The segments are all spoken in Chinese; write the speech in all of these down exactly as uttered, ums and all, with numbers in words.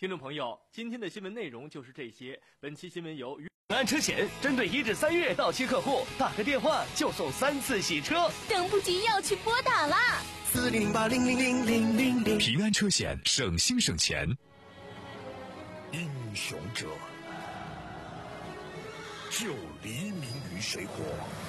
听众朋友，今天的新闻内容就是这些。本期新闻由平安车险针对一至三月到期客户，打个电话就送三次洗车， 等不及要去拨打啦！ 四零零八零零零零零零。 平安车险，省心省钱。 英雄者，救黎明于水火。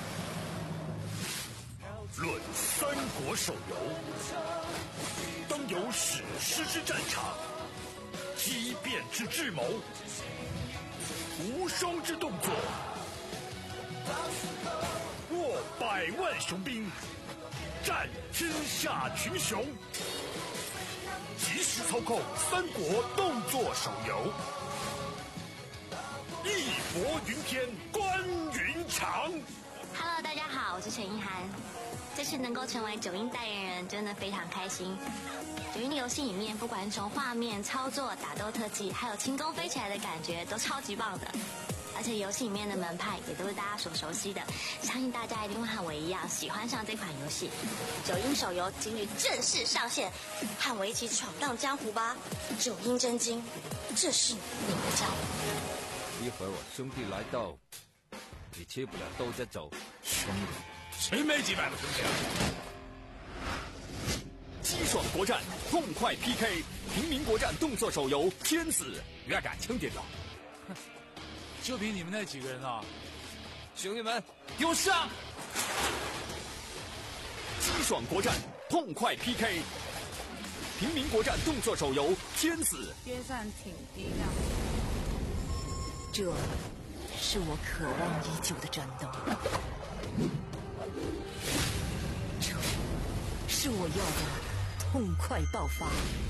论三国手游，当有史诗之战场，激变之智谋，无双之动作，握百万雄兵，战天下群雄。即时操控三国动作手游，义薄云天，关云长。 Hello， 大家好，我是陈意涵。这次能够成为九阴代言人，真的非常开心。九阴的游戏里面，不管是从画面、操作、打斗特技，还有轻功飞起来的感觉，都超级棒的。而且游戏里面的门派也都是大家所熟悉的，相信大家一定会和我一样喜欢上这款游戏。九阴手游今日正式上线，和我一起闯荡江湖吧！九阴真经，这是你的招。 一会儿我兄弟来到，你吃不了兜着走。 兄弟，谁没几百个兄弟啊？ 激爽国战，痛快 P K， 平民国战动作手游《天子》， 别敢轻点了。 哼，就凭你们那几个人啊！ 兄弟们， 给我上！ 激爽国战，痛快 P K， 平民国战动作手游《天子》。 约战挺低调。 这是我渴望已久的战斗，这是我要的痛快爆发，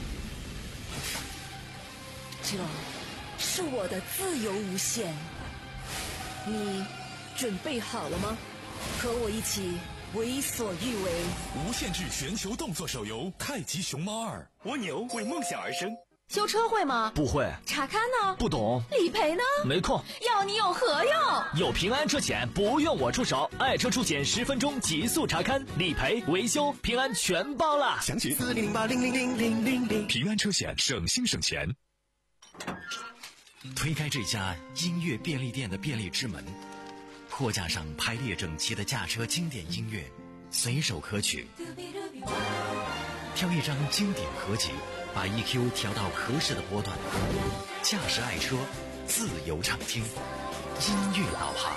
这是我的自由无限。你准备好了吗？和我一起为所欲为。 无限制全球动作手游《太极熊猫二》。 蜗牛为梦想而生。 修车会吗？ 不会。 查看呢？ 不懂。 理赔呢？ 没空。 要你有何用？ 有平安车险，不用我出手，爱车出险十分钟极速查看、理赔、维修，平安全包啦！ 详情四零零八零零零零零零。 平安车险，省心省钱。 推开这家音乐便利店的便利之门，货架上排列整齐的驾车经典音乐，随手可取。挑一张经典合集，把 E Q 调到合适的波段，驾驶爱车，自由畅听，音乐导航。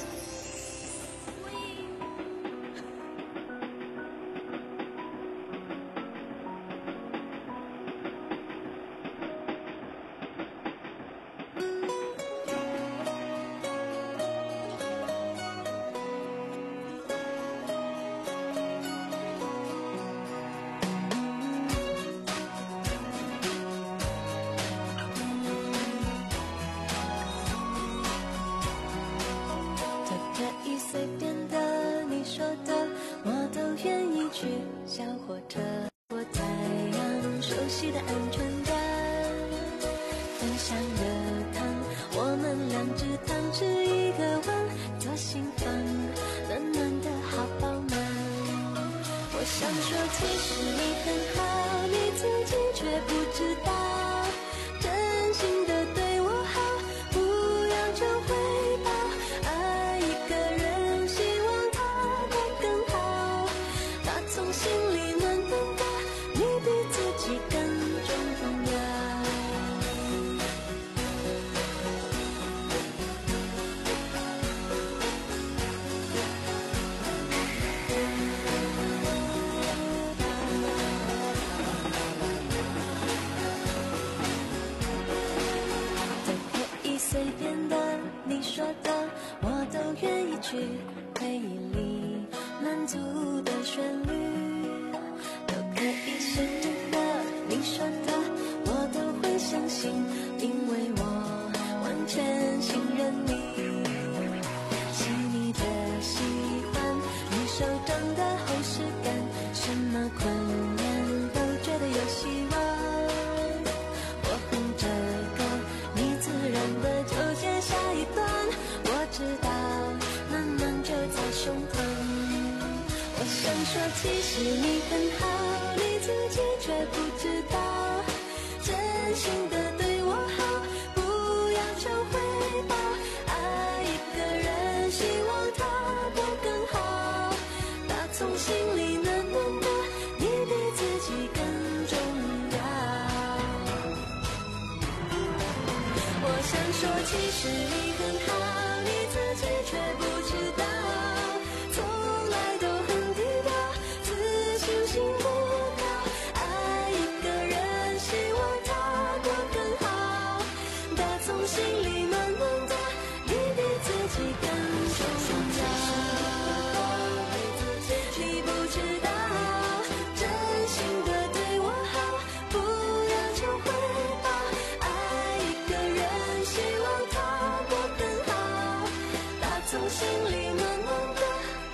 随便的，你说的，我都愿意去。小火车，我太阳，熟悉的安全感，分享热汤，我们两只汤匙一个碗，左心房，暖暖的好饱满。我想说，其实你很好，你自己却不知道，真心的对我好，不要求回报。爱一个人，希望他过更好，他从心里暖暖的，你比自己更重要。都可以随便的，你说的我都愿意去，回忆里满足的旋律，都可以随便的，你说的我都会相信，因为我完全信任你。细腻的喜欢，你手掌的厚实感，什么困难都觉得有希望。我哼着歌，你自然的就接下一段，我知道暖暖就在胸膛。我想说，其实你很好，你自己却不知道，真心的对其实你很好，你自己却不知道，从来都很低调，自信心不高，爱一个人希望他过更好，打从心里暖暖的，你比自己更重要。你不知道，真心的对我好，不要求回报，爱一个人希望他过更好，打从心里暖暖的，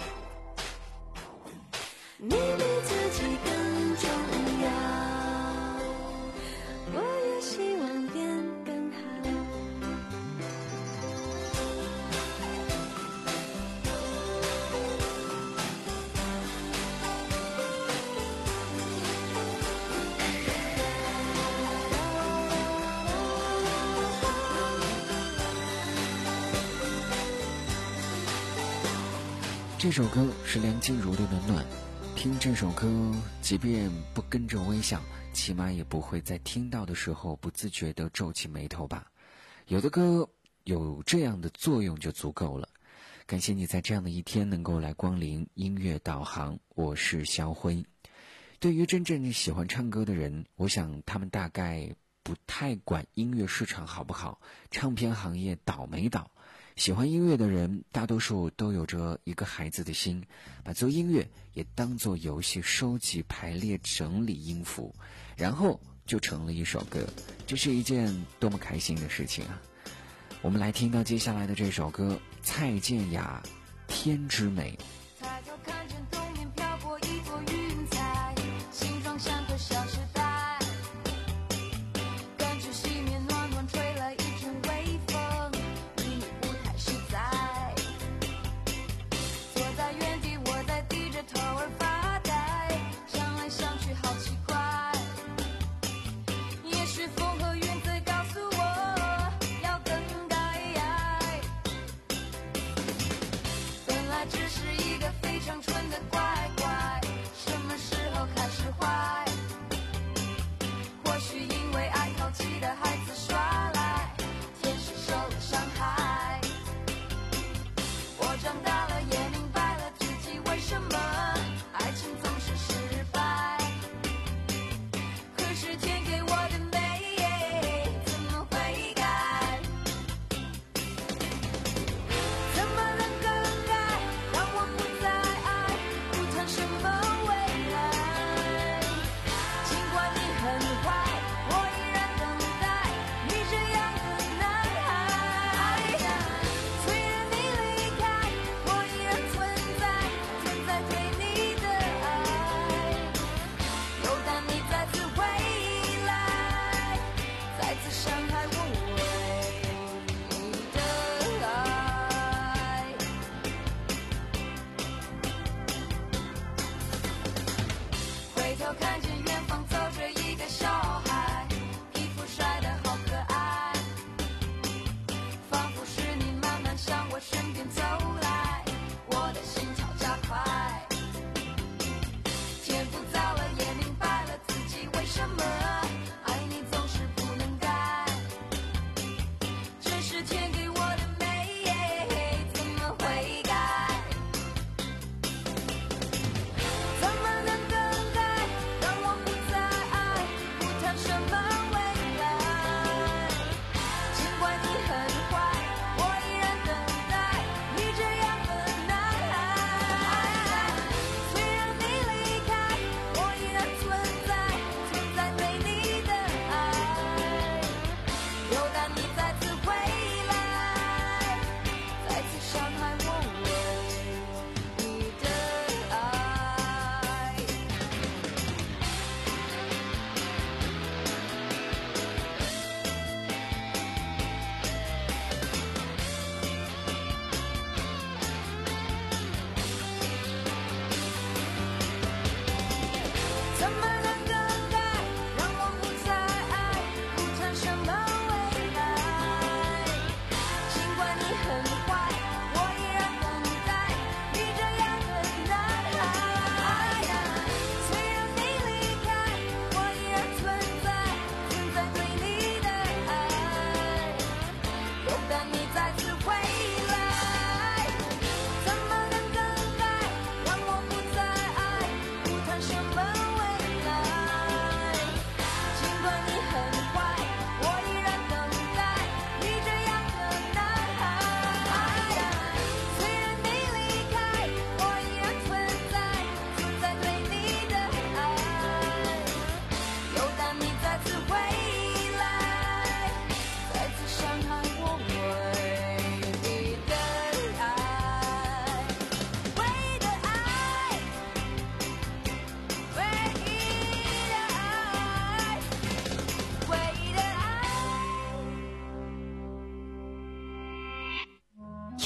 你比自己更重要，我也希望变更好。 这首歌是梁静茹的《暖暖》，听这首歌，即便不跟着微笑，起码也不会在听到的时候不自觉地皱起眉头吧。有的歌有这样的作用就足够了。感谢你在这样的一天能够来光临音乐导航，我是肖辉。对于真正喜欢唱歌的人，我想他们大概不太管音乐市场好不好，唱片行业倒没倒。喜欢音乐的人大多数都有着一个孩子的心，把做音乐也当作游戏，收集排列整理音符，然后就成了一首歌。这是一件多么开心的事情啊。我们来听到接下来的这首歌，蔡健雅《天之美》。 抬头看见东面飘过一朵云彩，形状像个小时代，感觉西面暖暖吹来一阵微风，你不太实在，坐在原地我在低着头儿发呆，想来想去好奇怪，也许风和云最告诉我要更改，本来只是一个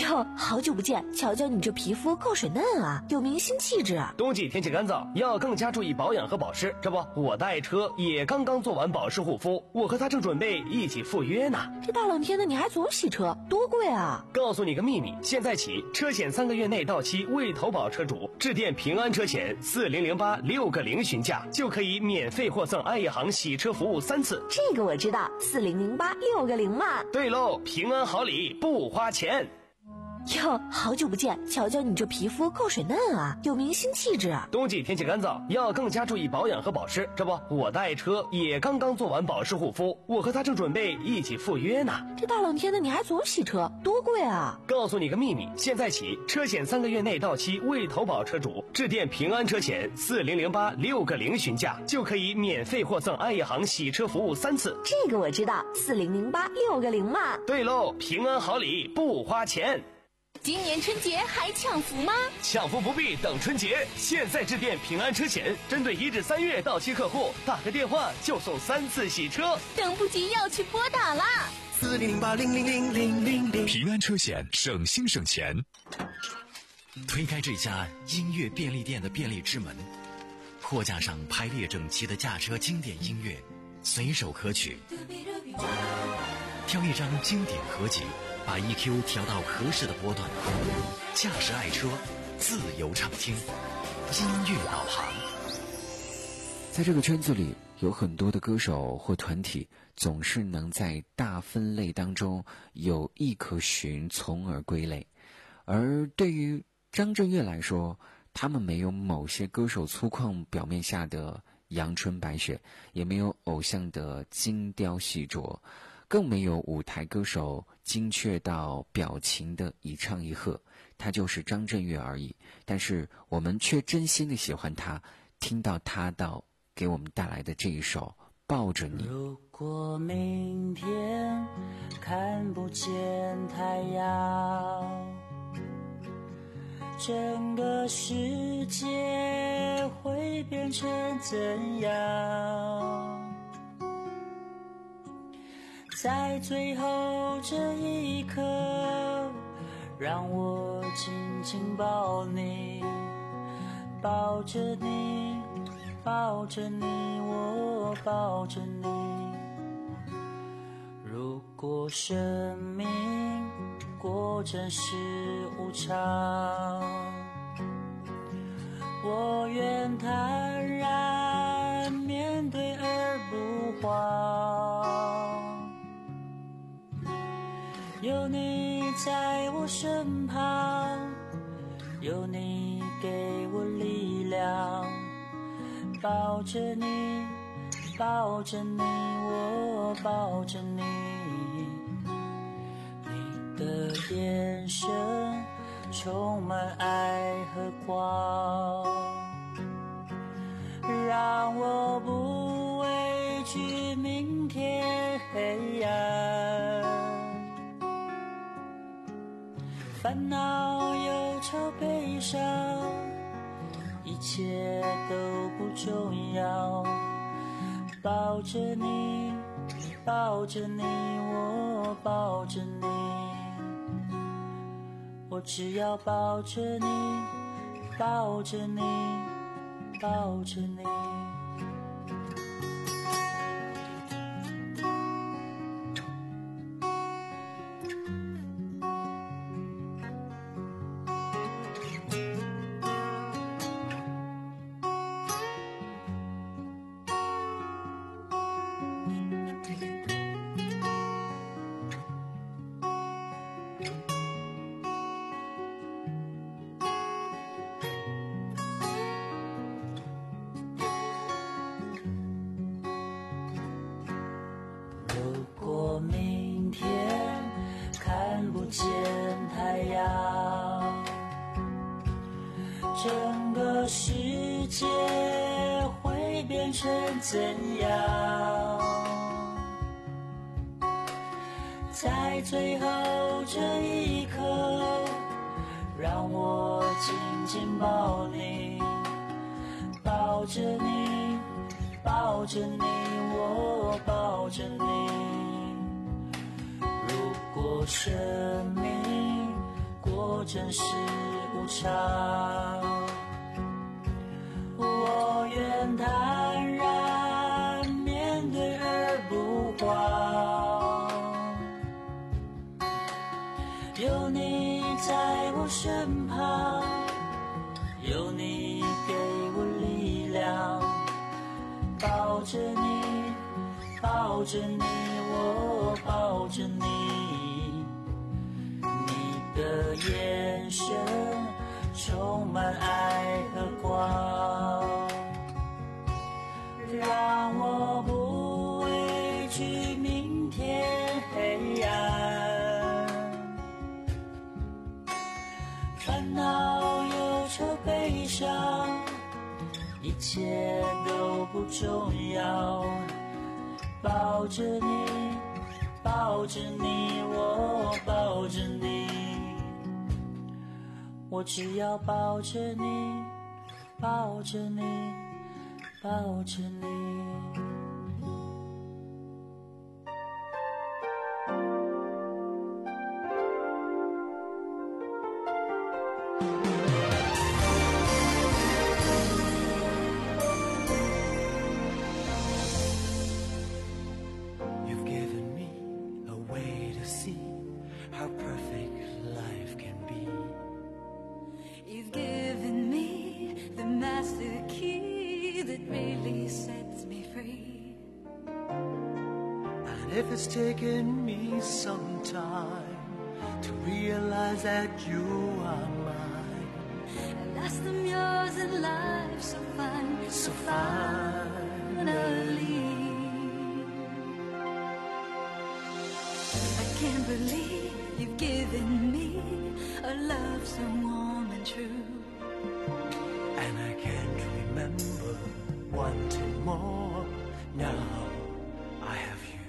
哟，好久不见，瞧瞧你这皮肤够水嫩啊，有明星气质啊。 冬季天气干燥，要更加注意保养和保湿。这不，我的爱车也刚刚做完保湿护肤，我和他正准备一起赴约呢。 这大冷天的你还总洗车，多贵啊！ 告诉你个秘密，现在起车险三个月内到期未投保车主，致电平安车险四零零八六个零询价，就可以免费获赠爱一行洗车服务三次。 这个我知道，四零零八六个零嘛。 对喽，平安好礼不花钱。 哟，好久不见，瞧瞧你这皮肤够水嫩啊，有明星气质啊。 冬季天气干燥，要更加注意保养和保湿。这不，我的爱车也刚刚做完保湿护肤，我和他正准备一起赴约呢。 这大冷天的你还总洗车，多贵啊！ 告诉你个秘密，现在起车险三个月内到期未投保车主，致电平安车险四零零八六个零询价，就可以免费获赠爱一行洗车服务三次。 这个我知道，四零零八六个零嘛。 对喽，平安好礼不花钱。 今年春节还抢福吗？ 抢福不必等春节，现在致电平安车险，针对一至三月到期客户，打个电话就送三次洗车。 等不及要去拨打啦！ 四零零八零零零零零零。 平安车险，省心省钱。 推开这家音乐便利店的便利之门，货架上排列整齐的驾车经典音乐，随手可取。挑一张经典合集，把 E Q 调到合适的波段，驾驶爱车，自由畅听，音乐导航。 在这个圈子里，有很多的歌手或团体总是能在大分类当中有意可循，从而归类。而对于张震岳来说，他们没有某些歌手粗犷表面下的阳春白雪，也没有偶像的精雕细琢，更没有舞台歌手精确到表情的一唱一和，他就是张震岳而已。但是我们却真心的喜欢他，听到他到给我们带来的这一首《抱着你》。 如果明天看不见太阳，整个世界会变成怎样？在最后这一刻，让我紧紧抱你，抱着你，抱着你，我抱着你。如果生命果真是无常，我愿坦然面对而不慌。有你在我身旁，有你给我力量，抱着你，抱着你，我抱着你。你的眼神充满爱和光，让我不畏惧明天黑暗。烦恼、忧愁、悲伤，一切都不重要。抱着你，抱着你，我抱着你。我只要抱着你，抱着你，抱着你。见太阳，整个世界会变成怎样？在最后这一刻，让我紧紧抱你，抱着你，抱着你，我抱着你。如果生命我真是无常。我愿坦然面对而不慌，有你在我身旁，有你给我力量，抱着你，抱着你，我抱着你，你的眼神充满爱和光，让我不畏惧明天黑暗，烦恼忧愁悲伤一切都不重要，抱着你，抱着你，我抱着你，我只要抱着你，抱着你，抱着你。 You've given me a way to see how perfect life can be. You've given me the master key that really sets me free. And if it's taken me some time to realize that you are mine, At last I'm yours and life so fine, so finally. I can't believe you've given me a love so warm and true. and I can't remember wanting more. Now I have you.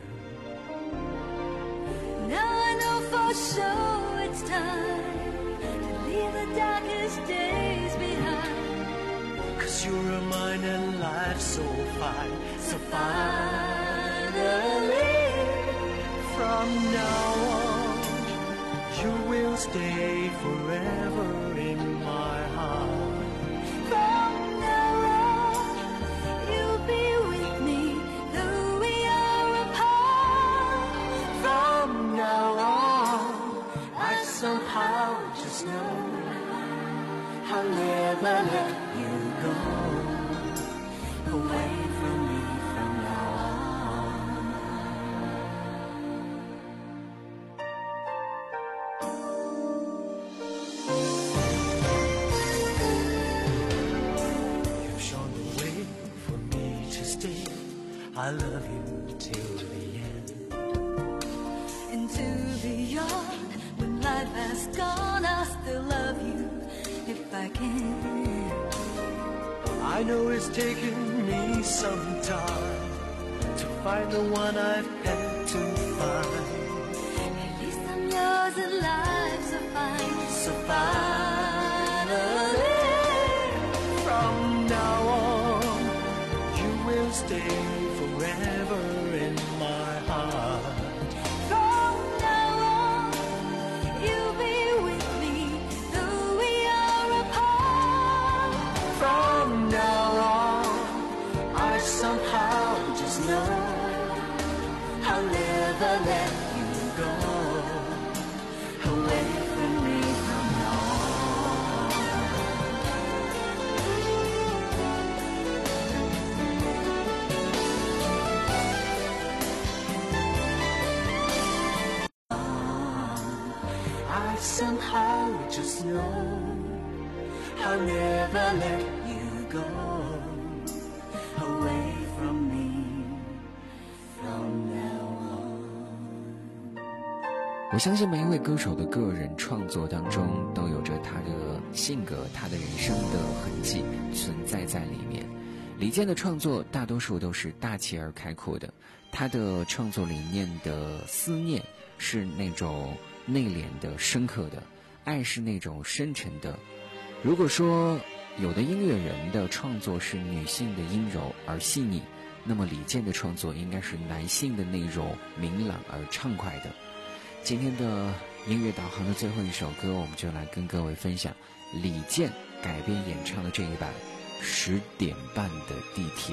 Now I know for sure it's time to leave the darkest days behind. 'Cause you remind and life so fine, so finally. From now on, you will stay forever in my heart. From now on, you'll be with me, though we are apart. From now on, I somehow just know I'll never let you go away from me from now on. You've shown the way for me to stay. I love you till the end. Into beyond, when life has gone, I'll still love you if I can. I know it's taken me some time to find the one I've had to find. At least I'm yours and life's so fine, So finally, from now on, you will stay forever in my heart. From now on, you'll be with me, though we are apart. From now on, I somehow just know I'll never let you go away from me from now on. I somehow just know I'll never let you go away from me from now on. 我相信每一位歌手的个人创作当中都有着他的性格、他的人生的痕迹存在在里面。李健的创作大多数都是大气而开阔的，他的创作理念的思念是那种内敛的、深刻的，爱是那种深沉的。如果说有的音乐人的创作是女性的阴柔而细腻，那么李健的创作应该是男性的内容明朗而畅快的。 今天的音乐导航的最后一首歌，我们就来跟各位分享李健改编演唱的这一版十点半的地铁。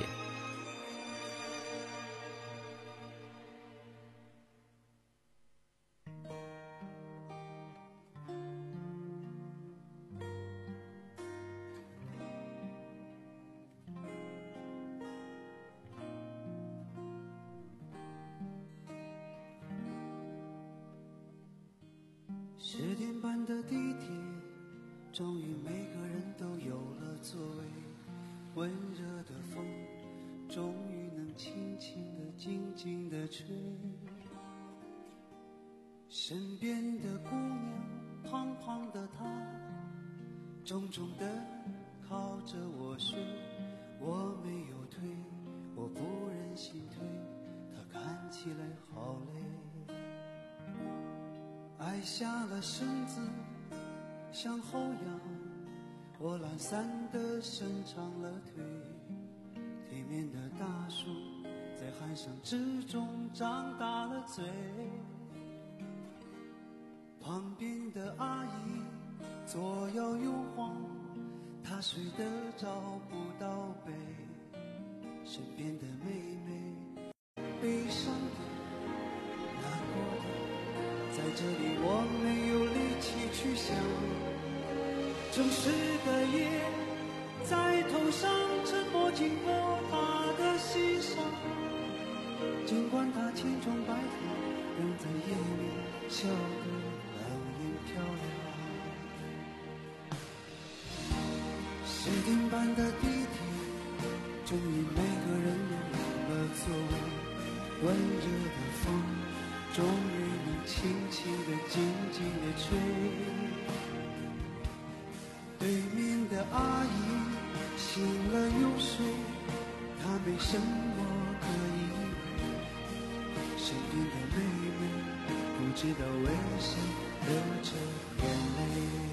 十点半的地铁，终于每个人都有了座位。温热的风，终于能轻轻地、静静地吹。身边的姑娘，胖胖的她，重重地靠着我睡。我没有推，我不忍心推，她看起来好累。矮下了身子，向后仰，我懒散地伸长了腿。对面的大树在喊声之中张大了嘴，旁边的阿姨左摇右晃，她睡得找不到北。身边的妹妹悲伤的难过的，在这里我没有力气去想。正式的夜在头上沉默经过他的心上，尽管他千疮百孔，仍在夜里笑得冷眼漂亮。十点半的地铁，终于每个人都有了座位。温热的风，终于能轻轻地、静静地吹。对面的阿姨醒了又睡，她没什么可以为。身边的妹妹不知道为谁流着眼泪。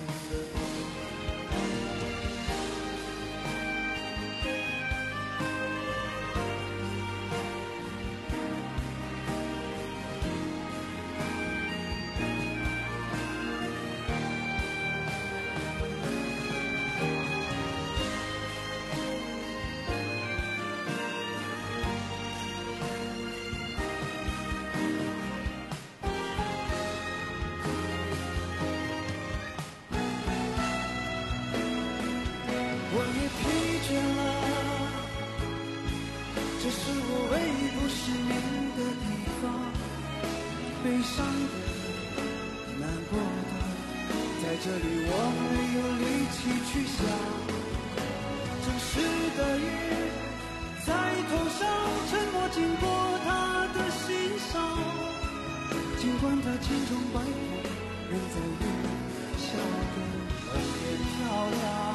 这是我唯一不失眠的地方，悲伤的、难过的，在这里我没有力气去想。正式的夜在头上沉默经过他的心上，尽管他千疮百孔，仍在夜里笑得冷眼漂亮。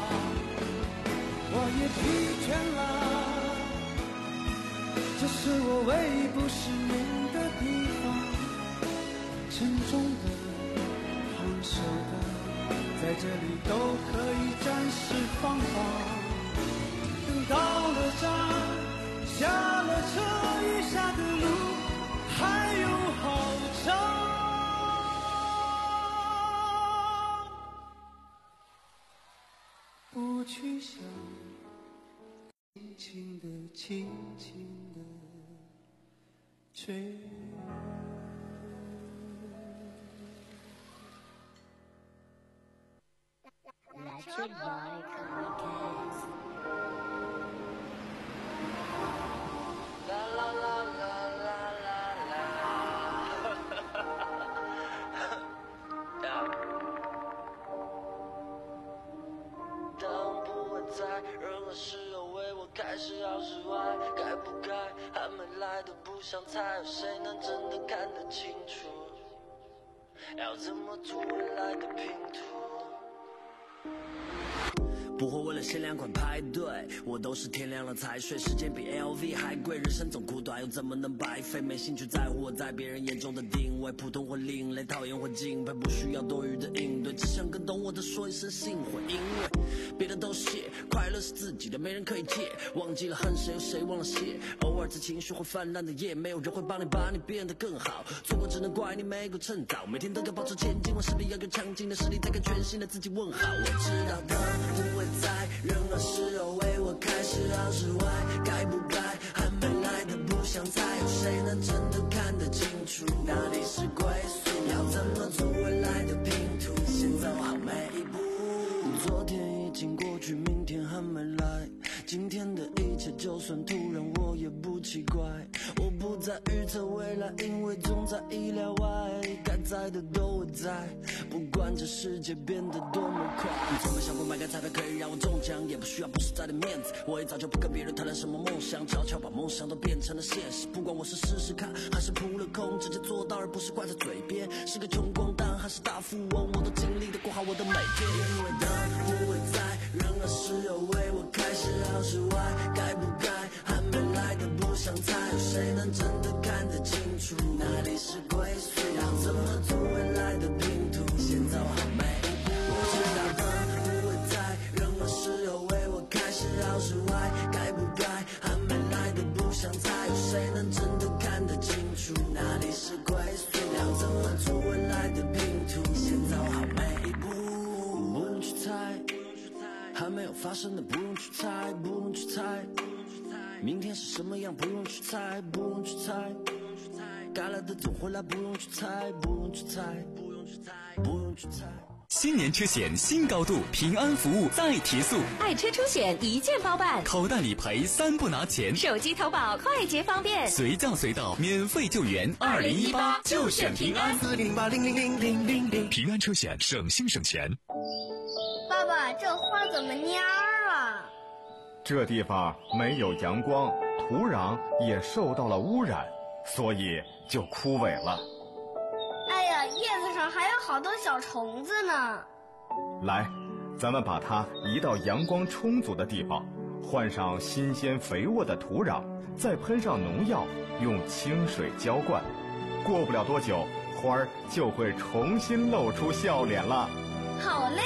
我也疲倦了，这是我唯一不失眠的地方。沉重的、烫手的，在这里都可以暂时放放。等到了站，下了车，余下的路还有好长。不去想，轻轻地、轻轻地吹。 开始好释怀，该不该还没来的不想猜，有谁能真的看得清楚？要怎么做未来的拼图？ 不会为了限量款排队，我都是天亮了才睡，时间比 L V 还贵，人生总苦短又怎么能白费？没兴趣在乎我在别人眼中的定位，普通或另类，讨厌或敬佩，不需要多余的应对，只想跟懂我的说一声幸会，因为别的都谢，快乐是自己的，没人可以借，忘记了恨谁，有谁忘了谢？偶尔在情绪会泛滥的夜，没有人会帮你把你变得更好，错过只能怪你没够趁早，每天都要保持前进，我势必要有强劲的实力，再跟全新的自己问好。我知道的不会在任何时候为我开始好是坏，该不该还没来的不想猜，有谁能真的看得清楚哪里是归宿，要怎么组未来的拼图，先走好每一步。昨天已经过去，明天还没来，今天的一切就算突然我也不奇怪，我不再预测未来，因为总在意料外，该在的都会在，不管这世界变得多么快。从没想过买个彩票可以让我中奖，也不需要不实在的面子，我也早就不跟别人谈论什么梦想，悄悄把梦想都变成了现实，不管我是试试看还是扑了空，直接做到而不是挂在嘴边，是个穷光蛋还是大富翁，我都尽力的过好我的每天，因为的不会在任何时候为我开始好是坏，该不该还没来的不想猜，有谁能真的看得清楚哪里是归宿，要怎么组未来的拼图，先走好每一步。我知道的不会在任何时候为我开始好是坏，该不该还没来的不想猜，有谁能真的看得清楚哪里是归宿，要怎么组未来的拼图，先走好每一步。不用去猜还没有发生的，不用去猜，不用去猜明天是什么样，不用去猜，不用去猜该来的总会来，不用去猜，不用去猜，不用去猜，不用去猜。 新年车险新高度，平安服务再提速， 爱车出险一键包办， 口袋理赔三不拿钱， 手机投保快捷方便， 随叫随到免费救援，二零一八就选平安， 四零八零零零零零零。 平安车险，省心省钱。 爸爸，这花怎么蔫了？ 这地方没有阳光，土壤也受到了污染，所以就枯萎了。 哎呀，叶子上还有好多小虫子呢。 来，咱们把它移到阳光充足的地方，换上新鲜肥沃的土壤，再喷上农药，用清水浇灌，过不了多久，花儿就会重新露出笑脸了。 好嘞，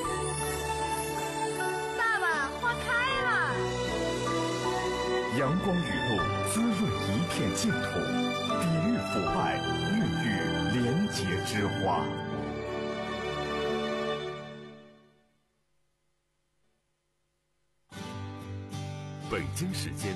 爸爸，花开了。 阳光雨露滋润一片净土，抵御腐败，孕育廉洁之花。 北京时间